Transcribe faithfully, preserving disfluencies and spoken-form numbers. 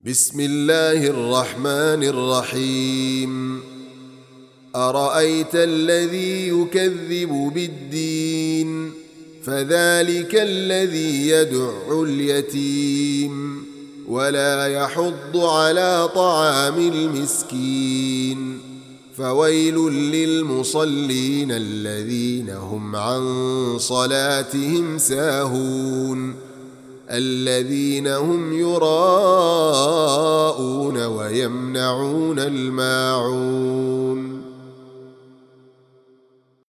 بسم الله الرحمن الرحيم. أرأيت الذي يكذب بالدين فذلك الذي يدع اليتيم ولا يحض على طعام المسكين فويل للمصلين الذين هم عن صلاتهم ساهون الذين هم يراءون ويمنعون الماعون